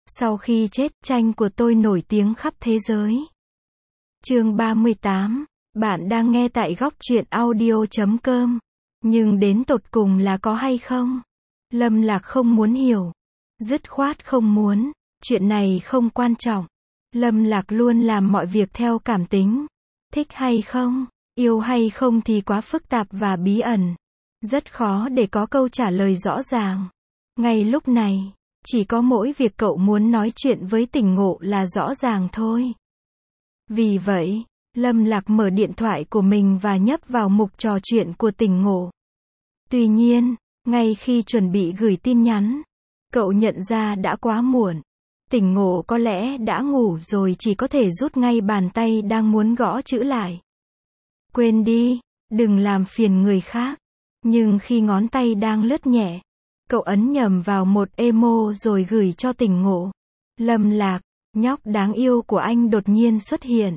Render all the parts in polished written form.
Sau khi chết, tranh của tôi nổi tiếng khắp thế giới. Chương 38. Bạn đang nghe tại góc truyện audio.com. Nhưng đến tột cùng là có hay không? Lâm Lạc không muốn hiểu. Dứt khoát không muốn. Chuyện này không quan trọng. Lâm Lạc luôn làm mọi việc theo cảm tính. Thích hay không, yêu hay không thì quá phức tạp và bí ẩn. Rất khó để có câu trả lời rõ ràng. Ngay lúc này, chỉ có mỗi việc cậu muốn nói chuyện với Tỉnh Ngộ là rõ ràng thôi. Vì vậy, Lâm Lạc mở điện thoại của mình và nhấp vào mục trò chuyện của Tỉnh Ngộ. Tuy nhiên, ngay khi chuẩn bị gửi tin nhắn, cậu nhận ra đã quá muộn. Tỉnh Ngộ có lẽ đã ngủ rồi, chỉ có thể rút ngay bàn tay đang muốn gõ chữ lại. Quên đi, đừng làm phiền người khác. Nhưng khi ngón tay đang lướt nhẹ, cậu ấn nhầm vào một emo rồi gửi cho Tỉnh Ngộ. Lâm Lạc, nhóc đáng yêu của anh đột nhiên xuất hiện.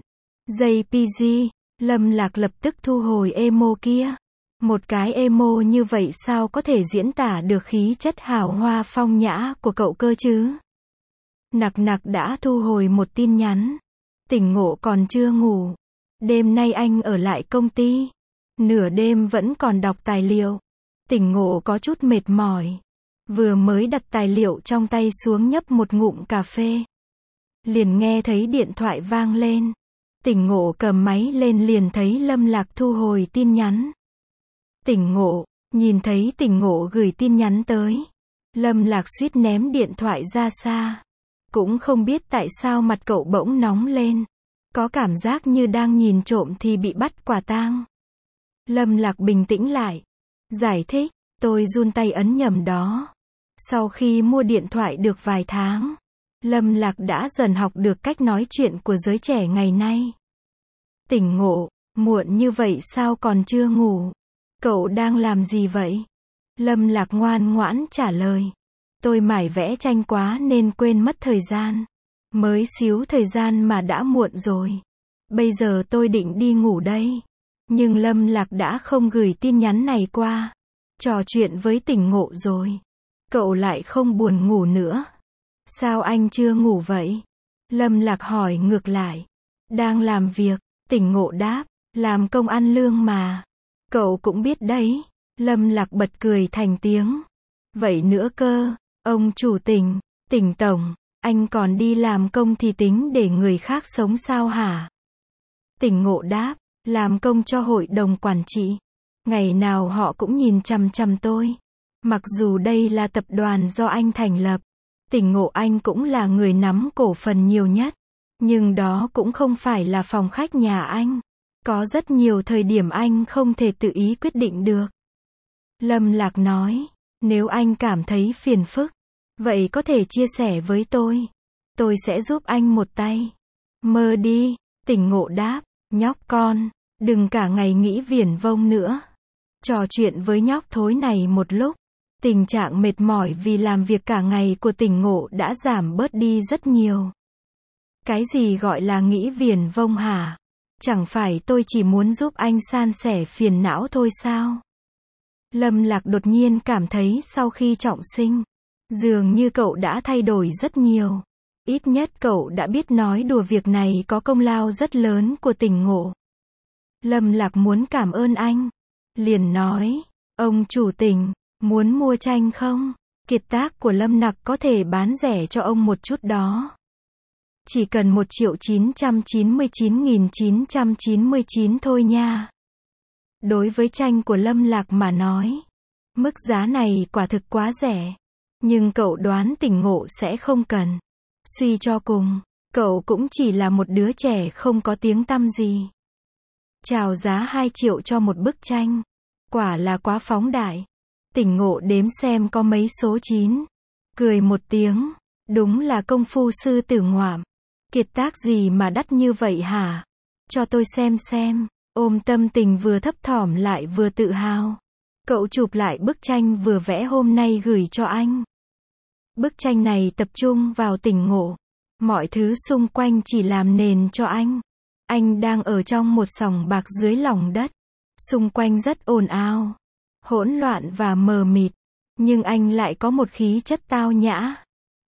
JPG, Lâm Lạc lập tức thu hồi emo kia. Một cái emo như vậy sao có thể diễn tả được khí chất hào hoa phong nhã của cậu cơ chứ? Nặc nặc đã thu hồi một tin nhắn. Tỉnh Ngộ còn chưa ngủ. Đêm nay anh ở lại công ty. Nửa đêm vẫn còn đọc tài liệu. Tỉnh Ngộ có chút mệt mỏi. Vừa mới đặt tài liệu trong tay xuống nhấp một ngụm cà phê. Liền nghe thấy điện thoại vang lên. Tỉnh Ngộ cầm máy lên liền thấy Lâm Lạc thu hồi tin nhắn. Tỉnh Ngộ, nhìn thấy Tỉnh Ngộ gửi tin nhắn tới. Lâm Lạc suýt ném điện thoại ra xa. Cũng không biết tại sao mặt cậu bỗng nóng lên. Có cảm giác như đang nhìn trộm thì bị bắt quả tang. Lâm Lạc bình tĩnh lại. Giải thích, tôi run tay ấn nhầm đó. Sau khi mua điện thoại được vài tháng, Lâm Lạc đã dần học được cách nói chuyện của giới trẻ ngày nay. Tỉnh Ngộ, muộn như vậy sao còn chưa ngủ? Cậu đang làm gì vậy? Lâm Lạc ngoan ngoãn trả lời. Tôi mải vẽ tranh quá nên quên mất thời gian. Mới xíu thời gian mà đã muộn rồi. Bây giờ tôi định đi ngủ đây. Nhưng Lâm Lạc đã không gửi tin nhắn này qua. Trò chuyện với Tỉnh Ngộ rồi. Cậu lại không buồn ngủ nữa. Sao anh chưa ngủ vậy? Lâm Lạc hỏi ngược lại. Đang làm việc, Tỉnh Ngộ đáp. Làm công ăn lương mà. Cậu cũng biết đấy. Lâm Lạc bật cười thành tiếng. Vậy nữa cơ, ông chủ Tỉnh, Tỉnh tổng, anh còn đi làm công thì tính để người khác sống sao hả? Tỉnh Ngộ đáp. Làm công cho hội đồng quản trị. Ngày nào họ cũng nhìn chằm chằm tôi. Mặc dù đây là tập đoàn do anh thành lập. Tỉnh Ngộ anh cũng là người nắm cổ phần nhiều nhất. Nhưng đó cũng không phải là phòng khách nhà anh. Có rất nhiều thời điểm anh không thể tự ý quyết định được. Lâm Lạc nói. Nếu anh cảm thấy phiền phức, vậy có thể chia sẻ với tôi. Tôi sẽ giúp anh một tay. Mơ đi, Tỉnh Ngộ đáp. Nhóc con, đừng cả ngày nghĩ viển vông nữa. Trò chuyện với nhóc thối này một lúc, tình trạng mệt mỏi vì làm việc cả ngày của Tỉnh Ngộ đã giảm bớt đi rất nhiều. Cái gì gọi là nghĩ viển vông hả? Chẳng phải tôi chỉ muốn giúp anh san sẻ phiền não thôi sao? Lâm Lạc đột nhiên cảm thấy sau khi trọng sinh, dường như cậu đã thay đổi rất nhiều. Ít nhất cậu đã biết nói đùa, việc này có công lao rất lớn của Tỉnh Ngộ. Lâm Lạc muốn cảm ơn anh. Liền nói, ông chủ Tỉnh, muốn mua tranh không? Kiệt tác của Lâm Lạc có thể bán rẻ cho ông một chút đó. Chỉ cần 1.999.999 thôi nha. Đối với tranh của Lâm Lạc mà nói, mức giá này quả thực quá rẻ. Nhưng cậu đoán Tỉnh Ngộ sẽ không cần. Suy cho cùng, cậu cũng chỉ là một đứa trẻ không có tiếng tăm gì. Chào giá 2 triệu cho một bức tranh. Quả là quá phóng đại. Tỉnh Ngộ đếm xem có mấy số 9. Cười một tiếng. Đúng là công phu sư tử ngoạm. Kiệt tác gì mà đắt như vậy hả? Cho tôi xem. Ôm tâm tình vừa thấp thỏm lại vừa tự hào. Cậu chụp lại bức tranh vừa vẽ hôm nay gửi cho anh. Bức tranh này tập trung vào Tỉnh Ngộ. Mọi thứ xung quanh chỉ làm nền cho anh. Anh đang ở trong một sòng bạc dưới lòng đất. Xung quanh rất ồn ào, hỗn loạn và mờ mịt. Nhưng anh lại có một khí chất tao nhã.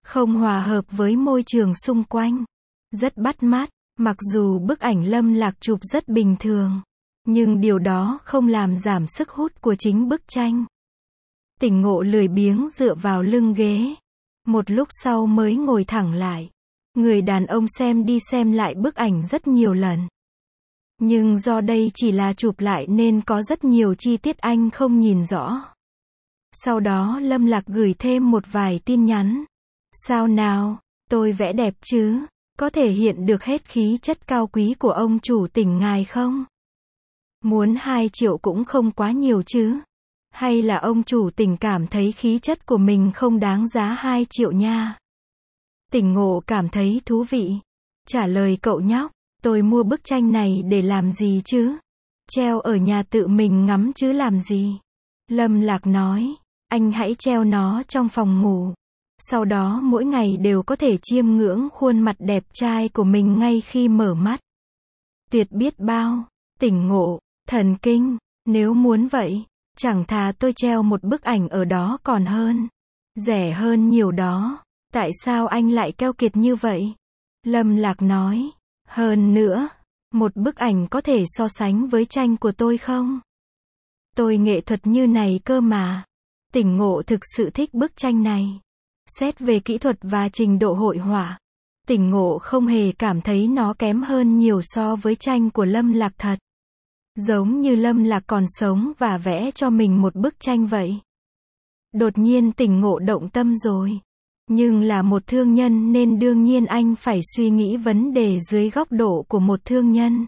không hòa hợp với môi trường xung quanh. Rất bắt mắt, mặc dù bức ảnh Lâm Lạc chụp rất bình thường, nhưng điều đó không làm giảm sức hút của chính bức tranh. Tỉnh Ngộ lười biếng dựa vào lưng ghế. Một lúc sau mới ngồi thẳng lại. Người đàn ông xem đi xem lại bức ảnh rất nhiều lần. Nhưng do đây chỉ là chụp lại nên có rất nhiều chi tiết anh không nhìn rõ. Sau đó Lâm Lạc gửi thêm một vài tin nhắn. Sao nào, tôi vẽ đẹp chứ? Có thể hiện được hết khí chất cao quý của ông chủ Tỉnh ngài không? Muốn 2 triệu cũng không quá nhiều chứ? Hay là ông chủ Tỉnh cảm thấy khí chất của mình không đáng giá 2 triệu nha? Tỉnh Ngộ cảm thấy thú vị. Trả lời cậu nhóc, tôi mua bức tranh này để làm gì chứ? Treo ở nhà tự mình ngắm chứ làm gì? Lâm Lạc nói, anh hãy treo nó trong phòng ngủ. Sau đó mỗi ngày đều có thể chiêm ngưỡng khuôn mặt đẹp trai của mình ngay khi mở mắt. Tuyệt biết bao. Tỉnh Ngộ, thần kinh, nếu muốn vậy, chẳng thà tôi treo một bức ảnh ở đó còn hơn. Rẻ hơn nhiều đó. Tại sao anh lại keo kiệt như vậy? Lâm Lạc nói, hơn nữa, một bức ảnh có thể so sánh với tranh của tôi không? Tôi nghệ thuật như này cơ mà. Tỉnh Ngộ thực sự thích bức tranh này. Xét về kỹ thuật và trình độ hội họa, Tỉnh Ngộ không hề cảm thấy nó kém hơn nhiều so với tranh của Lâm Lạc thật. Giống như Lâm Lạc còn sống và vẽ cho mình một bức tranh vậy. Đột nhiên Tỉnh Ngộ động tâm rồi. Nhưng là một thương nhân nên đương nhiên anh phải suy nghĩ vấn đề dưới góc độ của một thương nhân.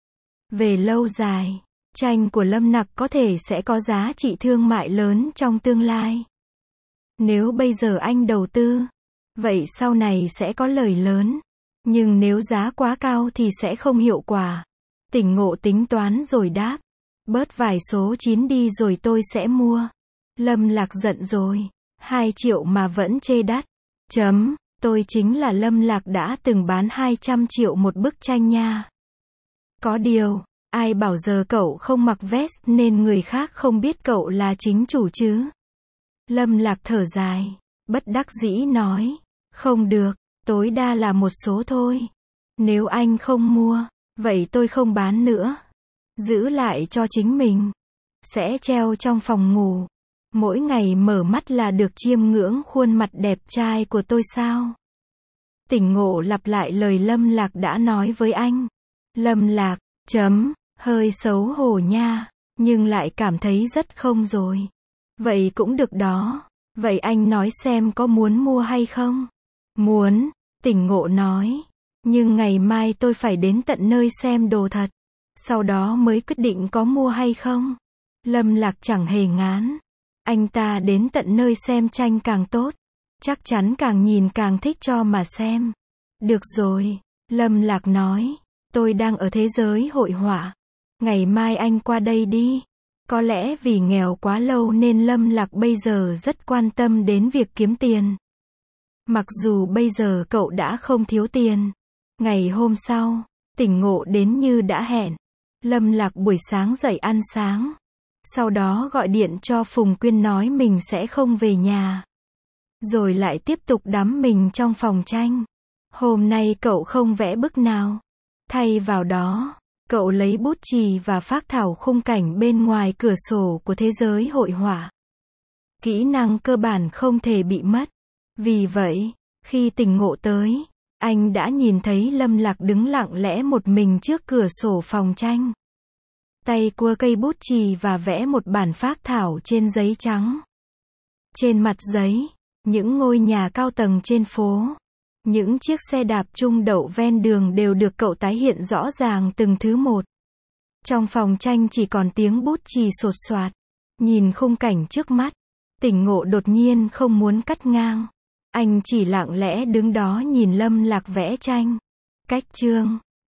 Về lâu dài, tranh của Lâm Lạc có thể sẽ có giá trị thương mại lớn trong tương lai. Nếu bây giờ anh đầu tư, vậy sau này sẽ có lời lớn. Nhưng nếu giá quá cao thì sẽ không hiệu quả. Tỉnh Ngộ tính toán rồi đáp. Bớt vài số 9 đi rồi tôi sẽ mua. Lâm Lạc giận rồi. 2 triệu mà vẫn chê đắt. Tôi chính là Lâm Lạc đã từng bán 200 triệu một bức tranh nha. Có điều, ai bảo giờ cậu không mặc vest nên người khác không biết cậu là chính chủ chứ? Lâm Lạc thở dài, bất đắc dĩ nói, không được, tối đa là một số thôi. Nếu anh không mua, vậy tôi không bán nữa. Giữ lại cho chính mình. Sẽ treo trong phòng ngủ. Mỗi ngày mở mắt là được chiêm ngưỡng khuôn mặt đẹp trai của tôi sao? Tỉnh Ngộ lặp lại lời Lâm Lạc đã nói với anh. Lâm Lạc, hơi xấu hổ nha, nhưng lại cảm thấy rất không rồi. Vậy cũng được đó. Vậy anh nói xem có muốn mua hay không? Muốn, Tỉnh Ngộ nói. Nhưng ngày mai tôi phải đến tận nơi xem đồ thật. Sau đó mới quyết định có mua hay không. Lâm Lạc chẳng hề ngán. Anh ta đến tận nơi xem tranh càng tốt. Chắc chắn càng nhìn càng thích cho mà xem. Được rồi, Lâm Lạc nói. Tôi đang ở thế giới hội họa. Ngày mai anh qua đây đi. Có lẽ vì nghèo quá lâu nên Lâm Lạc bây giờ rất quan tâm đến việc kiếm tiền. Mặc dù bây giờ cậu đã không thiếu tiền. Ngày hôm sau, Tỉnh Ngộ đến như đã hẹn. Lâm Lạc buổi sáng dậy ăn sáng. Sau đó gọi điện cho Phùng Quyên nói mình sẽ không về nhà. Rồi lại tiếp tục đắm mình trong phòng tranh. Hôm nay cậu không vẽ bức nào. Thay vào đó, cậu lấy bút chì và phác thảo khung cảnh bên ngoài cửa sổ của thế giới hội họa. Kỹ năng cơ bản không thể bị mất. Vì vậy, khi Tỉnh Ngộ tới, anh đã nhìn thấy Lâm Lạc đứng lặng lẽ một mình trước cửa sổ phòng tranh. Tay cua cây bút chì và vẽ một bản phác thảo trên giấy trắng. Trên mặt giấy, những ngôi nhà cao tầng trên phố, những chiếc xe đạp trung đậu ven đường đều được cậu tái hiện rõ ràng từng thứ một. Trong phòng tranh chỉ còn tiếng bút chì sột soạt. Nhìn khung cảnh trước mắt, Tỉnh Ngộ đột nhiên không muốn cắt ngang. Anh chỉ lặng lẽ đứng đó nhìn Lâm Lạc vẽ tranh. Cách chương